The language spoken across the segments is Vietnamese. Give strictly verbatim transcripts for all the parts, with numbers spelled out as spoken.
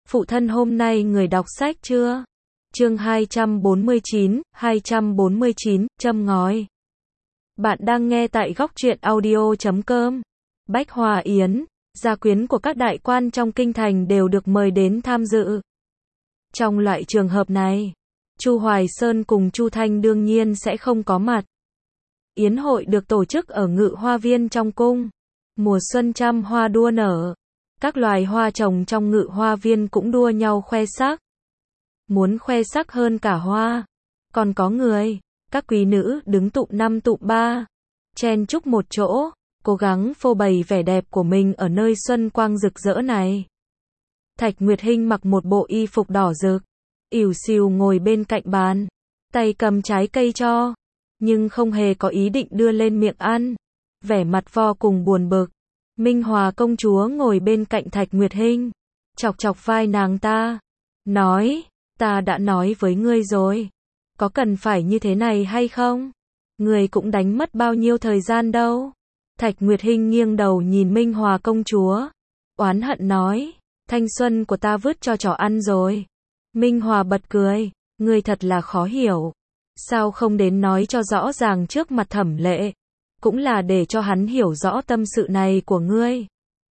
Phụ thân hôm nay người đọc sách chưa? Chương hai trăm bốn mươi chín, hai trăm bốn mươi chín, châm ngòi. Bạn đang nghe tại góc truyện audio chấm com. Bách Hòa Yến, gia quyến của các đại quan trong kinh thành đều được mời đến tham dự. Trong loại trường hợp này, Chu Hoài Sơn cùng Chu Thanh đương nhiên sẽ không có mặt. Yến hội được tổ chức ở Ngự Hoa Viên trong cung. Mùa xuân trăm hoa đua nở. Các loài hoa trồng trong Ngự Hoa Viên cũng đua nhau khoe sắc. Muốn khoe sắc hơn cả hoa, còn có người, các quý nữ đứng tụm năm tụm ba, chen chúc một chỗ, cố gắng phô bày vẻ đẹp của mình ở nơi xuân quang rực rỡ này. Thạch Nguyệt Hinh mặc một bộ y phục đỏ rực, ỉu xìu ngồi bên cạnh bàn, tay cầm trái cây cho, nhưng không hề có ý định đưa lên miệng ăn, vẻ mặt vô cùng buồn bực. Minh Hòa công chúa ngồi bên cạnh Thạch Nguyệt Hinh, chọc chọc vai nàng ta, nói, ta đã nói với ngươi rồi, có cần phải như thế này hay không? Ngươi cũng đánh mất bao nhiêu thời gian đâu. Thạch Nguyệt Hinh nghiêng đầu nhìn Minh Hòa công chúa, oán hận nói, thanh xuân của ta vứt cho chó ăn rồi. Minh Hòa bật cười, ngươi thật là khó hiểu, sao không đến nói cho rõ ràng trước mặt Thẩm Lệ, cũng là để cho hắn hiểu rõ tâm sự này của ngươi.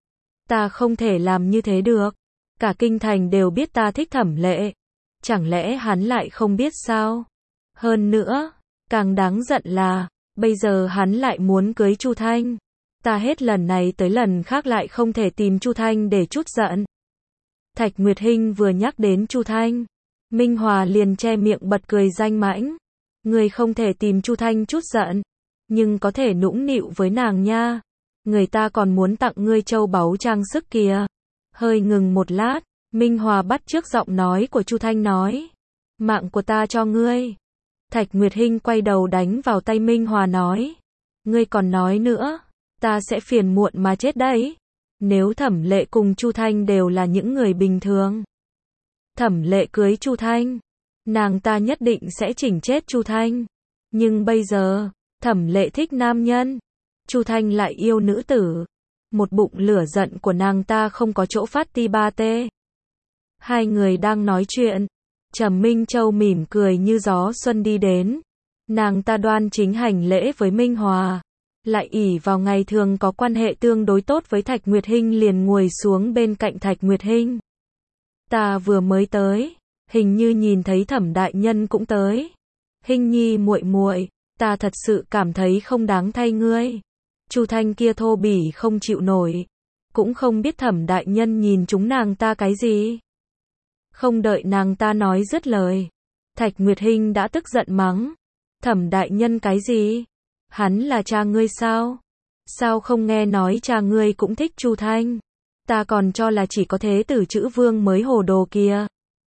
Ta không thể làm như thế được, cả kinh thành đều biết ta thích Thẩm Lệ, chẳng lẽ hắn lại không biết sao? Hơn nữa, càng đáng giận là, bây giờ hắn lại muốn cưới Chu Thanh. Ta hết lần này tới lần khác lại không thể tìm Chu Thanh để trút giận. Thạch Nguyệt Hinh vừa nhắc đến Chu Thanh, Minh Hòa liền che miệng bật cười danh mãnh. Người không thể tìm Chu Thanh trút giận, nhưng có thể nũng nịu với nàng nha. Người ta còn muốn tặng ngươi châu báu trang sức kìa. Hơi ngừng một lát, Minh Hòa bắt chước giọng nói của Chu Thanh nói, mạng của ta cho ngươi. Thạch Nguyệt Hinh quay đầu đánh vào tay Minh Hòa nói, ngươi còn nói nữa, ta sẽ phiền muộn mà chết đấy. Nếu Thẩm Lệ cùng Chu Thanh đều là những người bình thường, Thẩm Lệ cưới Chu Thanh, nàng ta nhất định sẽ chỉnh chết Chu Thanh. Nhưng bây giờ, Thẩm Lệ thích nam nhân, Chu Thanh lại yêu nữ tử. Một bụng lửa giận của nàng ta không có chỗ phát ti ba tê. Hai người đang nói chuyện, Trầm Minh Châu mỉm cười như gió xuân đi đến. Nàng ta đoan chính hành lễ với Minh Hòa, lại ỷ vào ngày thường có quan hệ tương đối tốt với Thạch Nguyệt Hinh liền ngồi xuống bên cạnh Thạch Nguyệt Hinh. Ta vừa mới tới, hình như nhìn thấy Thẩm đại nhân cũng tới. Hinh nhi muội muội, ta thật sự cảm thấy không đáng thay ngươi. Chu Thanh kia thô bỉ không chịu nổi, cũng không biết Thẩm đại nhân nhìn chúng nàng ta cái gì. Không đợi nàng ta nói dứt lời, Thạch Nguyệt Hinh đã tức giận mắng, Thẩm đại nhân cái gì? Hắn là cha ngươi sao? Sao không nghe nói cha ngươi cũng thích Chu Thanh? Ta còn cho là chỉ có thế tử chữ vương mới hồ đồ kia.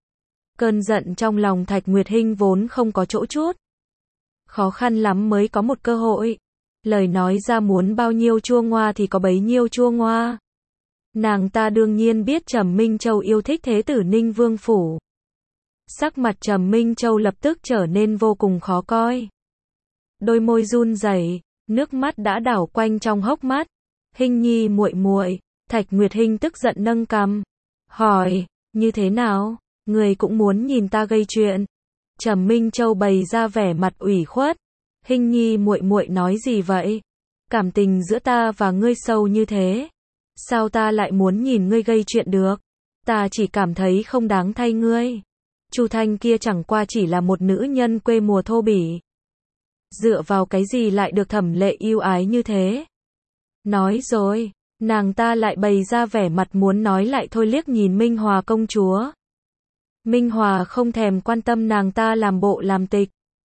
Cơn giận trong lòng Thạch Nguyệt Hinh vốn không có chỗ chút. Khó khăn lắm mới có một cơ hội. Lời nói ra muốn bao nhiêu chua ngoa thì có bấy nhiêu chua ngoa. Nàng ta đương nhiên biết Trầm Minh Châu yêu thích thế tử Ninh Vương phủ. Sắc mặt Trầm Minh Châu lập tức trở nên vô cùng khó coi. Đôi môi run rẩy, nước mắt đã đảo quanh trong hốc mắt. Hinh nhi muội muội, Thạch Nguyệt Hinh tức giận nâng cằm, hỏi, như thế nào, người cũng muốn nhìn ta gây chuyện? Trầm Minh Châu bày ra vẻ mặt ủy khuất. Hinh nhi muội muội nói gì vậy? Cảm tình giữa ta và ngươi sâu như thế, sao ta lại muốn nhìn ngươi gây chuyện được? Ta chỉ cảm thấy không đáng thay ngươi. Chu Thanh kia chẳng qua chỉ là một nữ nhân quê mùa thô bỉ. Dựa vào cái gì lại được Thẩm Lệ yêu ái như thế? Nói rồi, nàng ta lại bày ra vẻ mặt muốn nói lại thôi liếc nhìn Minh Hòa công chúa. Minh Hòa không thèm quan tâm nàng ta làm bộ làm tịch.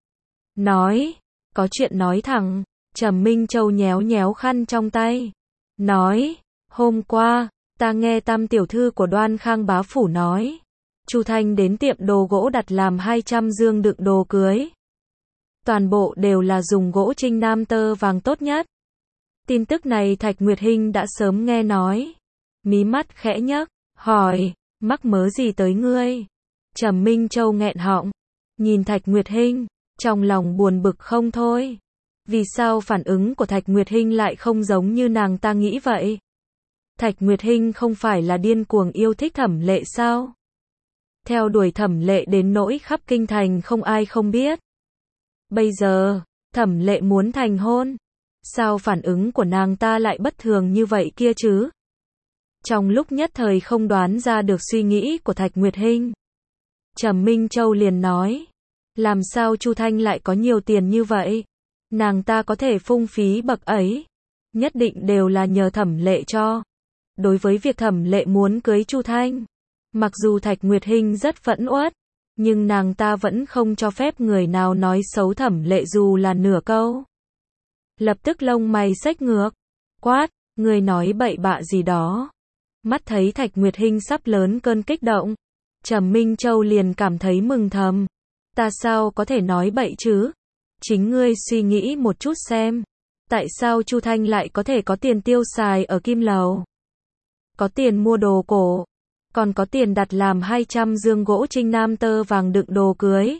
Nói, có chuyện nói thẳng. Trầm Minh Châu nhéo nhéo khăn trong tay. Nói, hôm qua, ta nghe Tam tiểu thư của Đoan Khang bá phủ nói, Chu Thanh đến tiệm đồ gỗ đặt làm hai trăm dương đựng đồ cưới. Toàn bộ đều là dùng gỗ Trinh Nam tơ vàng tốt nhất. Tin tức này Thạch Nguyệt Hinh đã sớm nghe nói. Mí mắt khẽ nhấc, hỏi, mắc mớ gì tới ngươi? Trầm Minh Châu nghẹn họng, nhìn Thạch Nguyệt Hinh, trong lòng buồn bực không thôi. Vì sao phản ứng của Thạch Nguyệt Hinh lại không giống như nàng ta nghĩ vậy? Thạch Nguyệt Hinh không phải là điên cuồng yêu thích Thẩm Lệ sao? theo đuổi Thẩm Lệ đến nỗi khắp kinh thành không ai không biết. Bây giờ, Thẩm Lệ muốn thành hôn. Sao phản ứng của nàng ta lại bất thường như vậy kia chứ? Trong lúc nhất thời không đoán ra được suy nghĩ của Thạch Nguyệt Hinh, Trầm Minh Châu liền nói, làm sao Chu Thanh lại có nhiều tiền như vậy? Nàng ta có thể phung phí bậc ấy, nhất định đều là nhờ Thẩm Lệ cho. Đối với việc Thẩm Lệ muốn cưới Chu Thanh, mặc dù Thạch Nguyệt Hinh rất phẫn uất, nhưng nàng ta vẫn không cho phép người nào nói xấu Thẩm Lệ dù là nửa câu. Lập tức lông mày xếch ngược, quát, ngươi nói bậy bạ gì đó. Mắt thấy Thạch Nguyệt Hinh sắp lớn cơn kích động, Trầm Minh Châu liền cảm thấy mừng thầm. Ta sao có thể nói bậy chứ? Chính ngươi suy nghĩ một chút xem. Tại sao Chu Thanh lại có thể có tiền tiêu xài ở Kim Lầu? Có tiền mua đồ cổ, còn có tiền đặt làm hai trăm dương gỗ trinh nam tơ vàng đựng đồ cưới.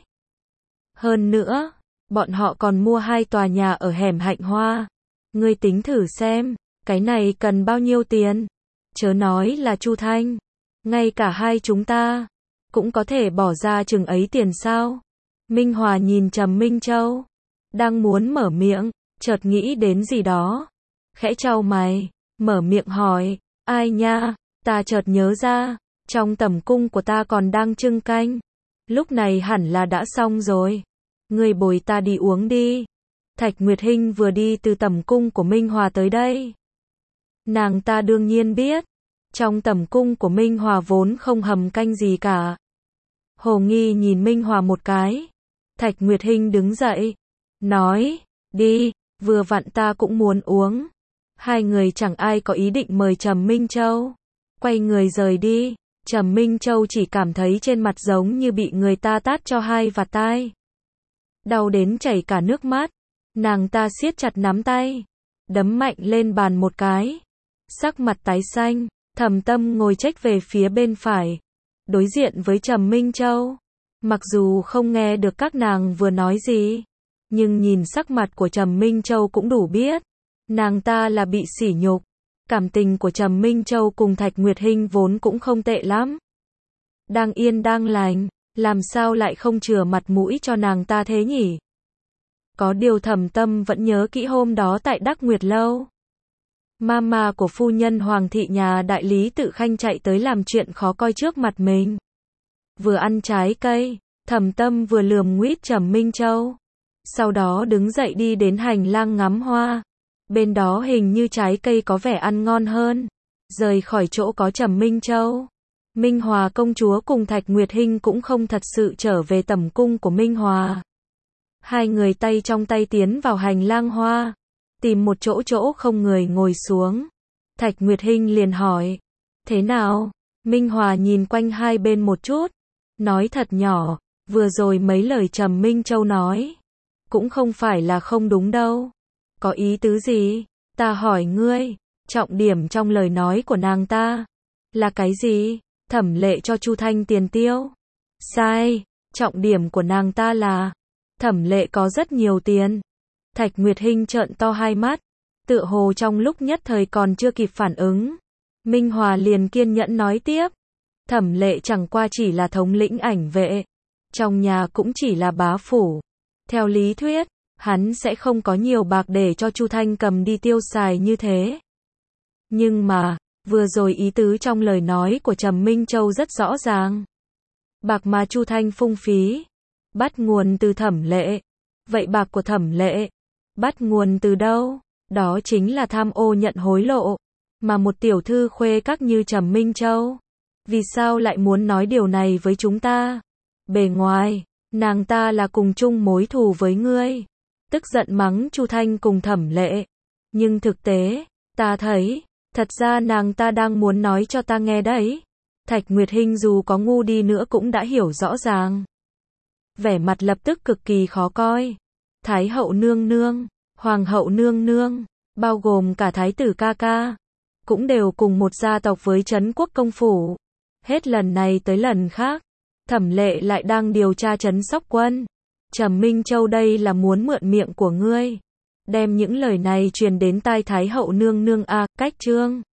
Hơn nữa, bọn họ còn mua hai tòa nhà ở hẻm Hạnh Hoa. Ngươi tính thử xem, cái này cần bao nhiêu tiền? Chớ nói là Chu Thanh, ngay cả hai chúng ta cũng có thể bỏ ra chừng ấy tiền sao? Minh Hòa nhìn Trầm Minh Châu, đang muốn mở miệng, chợt nghĩ đến gì đó, khẽ chau mày, mở miệng hỏi, ai nha? Ta chợt nhớ ra, trong tẩm cung của ta còn đang trưng canh, lúc này hẳn là đã xong rồi. Ngươi bồi ta đi uống đi. Thạch Nguyệt Hinh vừa đi từ tẩm cung của Minh Hòa tới đây. Nàng ta đương nhiên biết, trong tẩm cung của Minh Hòa vốn không hầm canh gì cả. Hồ nghi nhìn Minh Hòa một cái. Thạch Nguyệt Hinh đứng dậy, nói, đi, vừa vặn ta cũng muốn uống. Hai người chẳng ai có ý định mời Trầm Minh Châu. Quay người rời đi, Trầm Minh Châu chỉ cảm thấy trên mặt giống như bị người ta tát cho hai vạt tai. Đau đến chảy cả nước mắt, nàng ta siết chặt nắm tay, đấm mạnh lên bàn một cái. Sắc mặt tái xanh, Thẩm Tâm ngồi chếch về phía bên phải, đối diện với Trầm Minh Châu. Mặc dù không nghe được các nàng vừa nói gì, nhưng nhìn sắc mặt của Trầm Minh Châu cũng đủ biết, nàng ta là bị sỉ nhục. Cảm tình của Trầm Minh Châu cùng Thạch Nguyệt Hinh vốn cũng không tệ lắm. Đang yên đang lành, làm sao lại không chừa mặt mũi cho nàng ta thế nhỉ? Có điều Thẩm Tâm vẫn nhớ kỹ hôm đó tại Đắc Nguyệt Lâu. Mama của phu nhân Hoàng thị nhà đại lý Tự Khanh chạy tới làm chuyện khó coi trước mặt mình. Vừa ăn trái cây, Thẩm Tâm vừa lườm nguýt Trầm Minh Châu. Sau đó đứng dậy đi đến hành lang ngắm hoa. Bên đó hình như trái cây có vẻ ăn ngon hơn. Rời khỏi chỗ có Trầm Minh Châu, Minh Hòa công chúa cùng Thạch Nguyệt Hinh cũng không thật sự trở về tẩm cung của Minh Hòa. Hai người tay trong tay tiến vào hành lang hoa, tìm một chỗ chỗ không người ngồi xuống. Thạch Nguyệt Hinh liền hỏi, thế nào? Minh Hòa nhìn quanh hai bên một chút, nói thật nhỏ, vừa rồi mấy lời Trầm Minh Châu nói, cũng không phải là không đúng đâu. Có ý tứ gì? Ta hỏi ngươi, trọng điểm trong lời nói của nàng ta là cái gì? Thẩm Lệ cho Chu Thanh tiền tiêu. Sai, trọng điểm của nàng ta là Thẩm Lệ có rất nhiều tiền. Thạch Nguyệt Hinh trợn to hai mắt, tựa hồ trong lúc nhất thời còn chưa kịp phản ứng. Minh Hòa liền kiên nhẫn nói tiếp, Thẩm Lệ chẳng qua chỉ là thống lĩnh ảnh vệ, trong nhà cũng chỉ là bá phủ. Theo lý thuyết, hắn sẽ không có nhiều bạc để cho Chu Thanh cầm đi tiêu xài như thế. Nhưng mà, vừa rồi ý tứ trong lời nói của Trầm Minh Châu rất rõ ràng. Bạc mà Chu Thanh phung phí, bắt nguồn từ Thẩm Lệ. Vậy bạc của Thẩm Lệ, bắt nguồn từ đâu? Đó chính là tham ô nhận hối lộ. Mà một tiểu thư khuê các như Trầm Minh Châu, vì sao lại muốn nói điều này với chúng ta? Bề ngoài, nàng ta là cùng chung mối thù với ngươi. Tức giận mắng Chu Thanh cùng Thẩm Lệ. Nhưng thực tế, ta thấy, thật ra nàng ta đang muốn nói cho ta nghe đấy. Thạch Nguyệt Hinh dù có ngu đi nữa cũng đã hiểu rõ ràng. Vẻ mặt lập tức cực kỳ khó coi. Thái hậu nương nương, hoàng hậu nương nương, bao gồm cả thái tử ca ca, cũng đều cùng một gia tộc với Trấn Quốc công phủ. Hết lần này tới lần khác, Thẩm Lệ lại đang điều tra Trấn Sóc Quân. Trầm Minh Châu đây là muốn mượn miệng của ngươi, đem những lời này truyền đến tai Thái hậu nương nương a. À, cách chương